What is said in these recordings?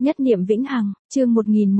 Nhất niệm vĩnh hằng, chương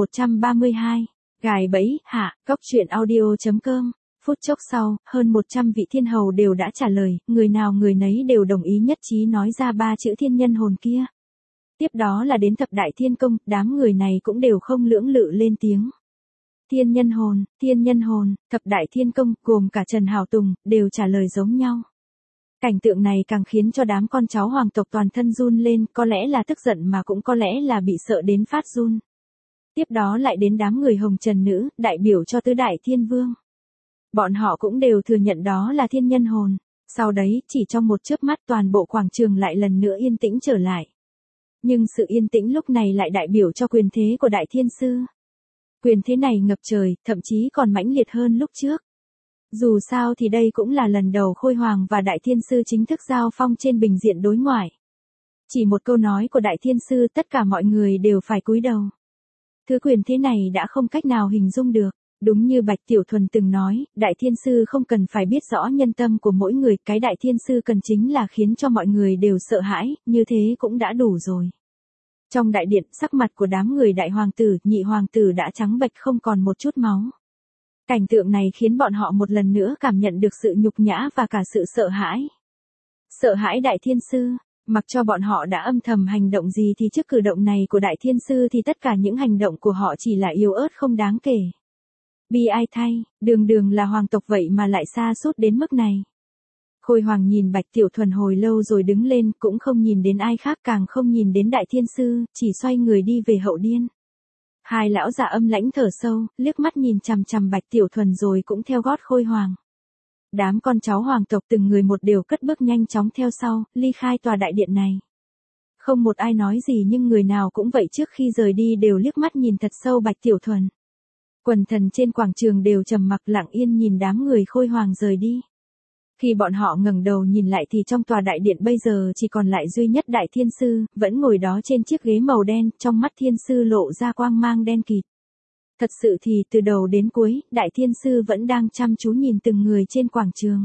1132, gài bẫy, hạ, góc truyện audio.com. Phút chốc sau, hơn 100 vị thiên hầu đều đã trả lời, người nào người nấy đều đồng ý nhất trí nói ra 3 chữ thiên nhân hồn kia. Tiếp đó là đến thập đại thiên công, đám người này cũng đều không lưỡng lự lên tiếng. Thiên nhân hồn, thập đại thiên công, gồm cả Trần Hảo Tùng, đều trả lời giống nhau. Cảnh tượng này càng khiến cho đám con cháu hoàng tộc toàn thân run lên, có lẽ là tức giận mà cũng có lẽ là bị sợ đến phát run. Tiếp đó lại đến đám người hồng trần nữ, đại biểu cho tứ đại thiên vương. Bọn họ cũng đều thừa nhận đó là thiên nhân hồn. Sau đấy, chỉ trong một chớp mắt toàn bộ quảng trường lại lần nữa yên tĩnh trở lại. Nhưng sự yên tĩnh lúc này lại đại biểu cho quyền thế của đại thiên sư. Quyền thế này ngập trời, thậm chí còn mãnh liệt hơn lúc trước. Dù sao thì đây cũng là lần đầu Khôi Hoàng và Đại Thiên Sư chính thức giao phong trên bình diện đối ngoại. Chỉ một câu nói của Đại Thiên Sư tất cả mọi người đều phải cúi đầu. Thứ quyền thế này đã không cách nào hình dung được. Đúng như Bạch Tiểu Thuần từng nói, Đại Thiên Sư không cần phải biết rõ nhân tâm của mỗi người, cái Đại Thiên Sư cần chính là khiến cho mọi người đều sợ hãi, như thế cũng đã đủ rồi. Trong đại điện, sắc mặt của đám người đại hoàng tử, nhị hoàng tử đã trắng bệch không còn một chút máu. Cảnh tượng này khiến bọn họ một lần nữa cảm nhận được sự nhục nhã và cả sự sợ hãi. Sợ hãi Đại Thiên Sư, mặc cho bọn họ đã âm thầm hành động gì thì trước cử động này của Đại Thiên Sư thì tất cả những hành động của họ chỉ là yếu ớt không đáng kể. Bi ai thay, đường là hoàng tộc vậy mà lại xa sút đến mức này. Khôi Hoàng nhìn Bạch Tiểu Thuần hồi lâu rồi đứng lên, cũng không nhìn đến ai khác, càng không nhìn đến Đại Thiên Sư, chỉ xoay người đi về hậu điên. Hai lão già âm lãnh thở sâu, liếc mắt nhìn chằm chằm Bạch Tiểu Thuần rồi cũng theo gót Khôi Hoàng. Đám con cháu hoàng tộc từng người một đều cất bước nhanh chóng theo sau, ly khai tòa đại điện này. Không một ai nói gì nhưng người nào cũng vậy, trước khi rời đi đều liếc mắt nhìn thật sâu Bạch Tiểu Thuần. Quần thần trên quảng trường đều trầm mặc lặng yên nhìn đám người Khôi Hoàng rời đi. Khi bọn họ ngẩng đầu nhìn lại thì trong tòa đại điện bây giờ chỉ còn lại duy nhất Đại Thiên Sư, vẫn ngồi đó trên chiếc ghế màu đen, trong mắt Thiên Sư lộ ra quang mang đen kịt. Thật sự thì từ đầu đến cuối, Đại Thiên Sư vẫn đang chăm chú nhìn từng người trên quảng trường.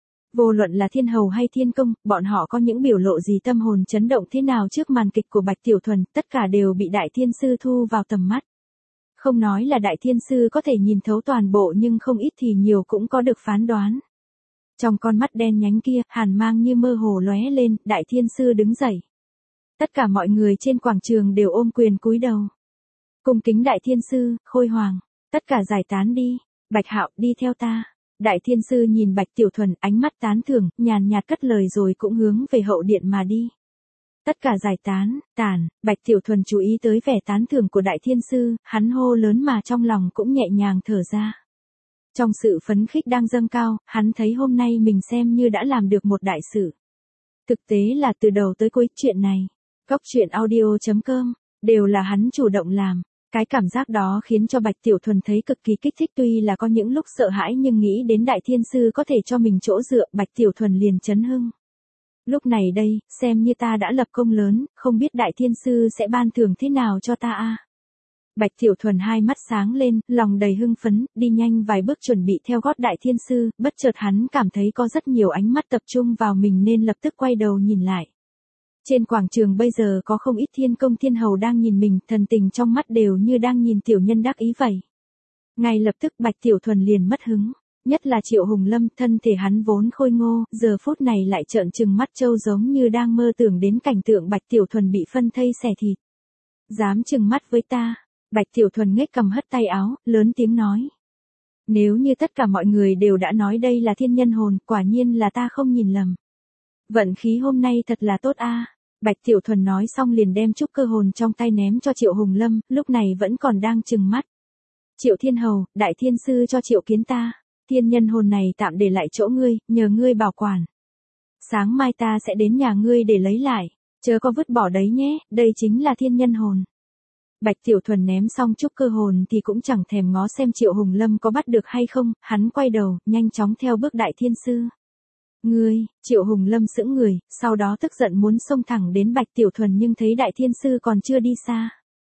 Vô luận là thiên hầu hay thiên công, bọn họ có những biểu lộ gì, tâm hồn chấn động thế nào trước màn kịch của Bạch Tiểu Thuần, tất cả đều bị Đại Thiên Sư thu vào tầm mắt. Không nói là Đại Thiên Sư có thể nhìn thấu toàn bộ nhưng không ít thì nhiều cũng có được phán đoán. Trong con mắt đen nhánh kia, hàn mang như mơ hồ lóe lên, Đại Thiên Sư đứng dậy. Tất cả mọi người trên quảng trường đều ôm quyền cúi đầu. Cung kính Đại Thiên Sư, Khôi Hoàng, tất cả giải tán đi, Bạch Hạo đi theo ta. Đại Thiên Sư nhìn Bạch Tiểu Thuần, ánh mắt tán thưởng, nhàn nhạt cất lời rồi cũng hướng về hậu điện mà đi. Tất cả giải tán, tản, Bạch Tiểu Thuần chú ý tới vẻ tán thưởng của Đại Thiên Sư, hắn hô lớn mà trong lòng cũng nhẹ nhàng thở ra. Trong sự phấn khích đang dâng cao, hắn thấy hôm nay mình xem như đã làm được một đại sự. Thực tế là từ đầu tới cuối chuyện này, góc truyện audio.com, đều là hắn chủ động làm. Cái cảm giác đó khiến cho Bạch Tiểu Thuần thấy cực kỳ kích thích, tuy là có những lúc sợ hãi nhưng nghĩ đến Đại Thiên Sư có thể cho mình chỗ dựa, Bạch Tiểu Thuần liền chấn hưng. Lúc này đây, xem như ta đã lập công lớn, không biết Đại Thiên Sư sẽ ban thưởng thế nào cho ta a. Bạch Tiểu Thuần hai mắt sáng lên, lòng đầy hưng phấn, đi nhanh vài bước chuẩn bị theo gót Đại Thiên Sư, bất chợt hắn cảm thấy có rất nhiều ánh mắt tập trung vào mình nên lập tức quay đầu nhìn lại. Trên quảng trường bây giờ có không ít thiên công thiên hầu đang nhìn mình, thần tình trong mắt đều như đang nhìn tiểu nhân đắc ý vậy. Ngay lập tức Bạch Tiểu Thuần liền mất hứng, nhất là Triệu Hùng Lâm, thân thể hắn vốn khôi ngô, giờ phút này lại trợn trừng mắt trâu giống như đang mơ tưởng đến cảnh tượng Bạch Tiểu Thuần bị phân thây xẻ thịt. Dám trừng mắt với ta? Bạch Tiểu Thuần nhếch cằm hất tay áo, lớn tiếng nói. Nếu như tất cả mọi người đều đã nói đây là thiên nhân hồn, quả nhiên là ta không nhìn lầm. Vận khí hôm nay thật là tốt a. Bạch Tiểu Thuần nói xong liền đem trúc cơ hồn trong tay ném cho Triệu Hùng Lâm, lúc này vẫn còn đang trừng mắt. Triệu Thiên Hầu, Đại Thiên Sư cho Triệu Kiến ta. Thiên nhân hồn này tạm để lại chỗ ngươi, nhờ ngươi bảo quản. Sáng mai ta sẽ đến nhà ngươi để lấy lại, chớ có vứt bỏ đấy nhé, đây chính là thiên nhân hồn. Bạch Tiểu Thuần ném xong trúc cơ hồn thì cũng chẳng thèm ngó xem Triệu Hùng Lâm có bắt được hay không, hắn quay đầu, nhanh chóng theo bước Đại Thiên Sư. Ngươi, Triệu Hùng Lâm sững người, sau đó tức giận muốn xông thẳng đến Bạch Tiểu Thuần nhưng thấy Đại Thiên Sư còn chưa đi xa.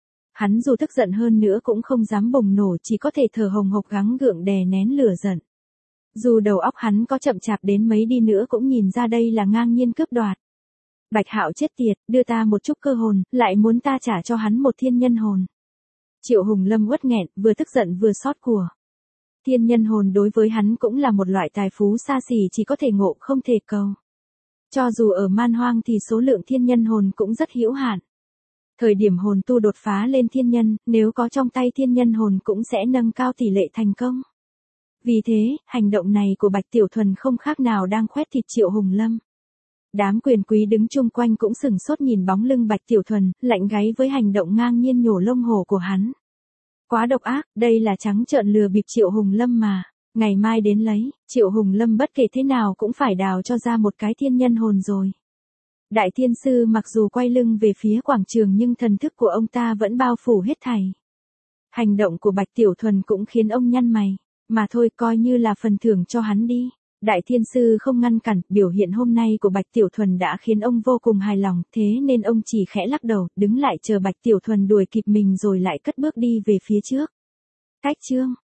Hắn dù tức giận hơn nữa cũng không dám bùng nổ, chỉ có thể thở hồng hộc gắng gượng đè nén lửa giận. Dù đầu óc hắn có chậm chạp đến mấy đi nữa cũng nhìn ra đây là ngang nhiên cướp đoạt. Bạch Hạo chết tiệt, đưa ta một chút cơ hồn, lại muốn ta trả cho hắn một thiên nhân hồn. Triệu Hùng Lâm uất nghẹn, vừa tức giận vừa xót của. Thiên nhân hồn đối với hắn cũng là một loại tài phú xa xỉ chỉ có thể ngộ không thể cầu. Cho dù ở man hoang thì số lượng thiên nhân hồn cũng rất hữu hạn. Thời điểm hồn tu đột phá lên thiên nhân, nếu có trong tay thiên nhân hồn cũng sẽ nâng cao tỷ lệ thành công. Vì thế, hành động này của Bạch Tiểu Thuần không khác nào đang khoét thịt Triệu Hùng Lâm. Đám quyền quý đứng chung quanh cũng sửng sốt nhìn bóng lưng Bạch Tiểu Thuần, lạnh gáy với hành động ngang nhiên nhổ lông hổ của hắn. Quá độc ác, đây là trắng trợn lừa bịp Triệu Hùng Lâm mà. Ngày mai đến lấy, Triệu Hùng Lâm bất kể thế nào cũng phải đào cho ra một cái thiên nhân hồn rồi. Đại thiên sư mặc dù quay lưng về phía quảng trường nhưng thần thức của ông ta vẫn bao phủ hết thảy. Hành động của Bạch Tiểu Thuần cũng khiến ông nhăn mày. Mà thôi coi như là phần thưởng cho hắn đi. Đại thiên sư không ngăn cản, biểu hiện hôm nay của Bạch Tiểu Thuần đã khiến ông vô cùng hài lòng, thế nên ông chỉ khẽ lắc đầu, đứng lại chờ Bạch Tiểu Thuần đuổi kịp mình rồi lại cất bước đi về phía trước. Cách chương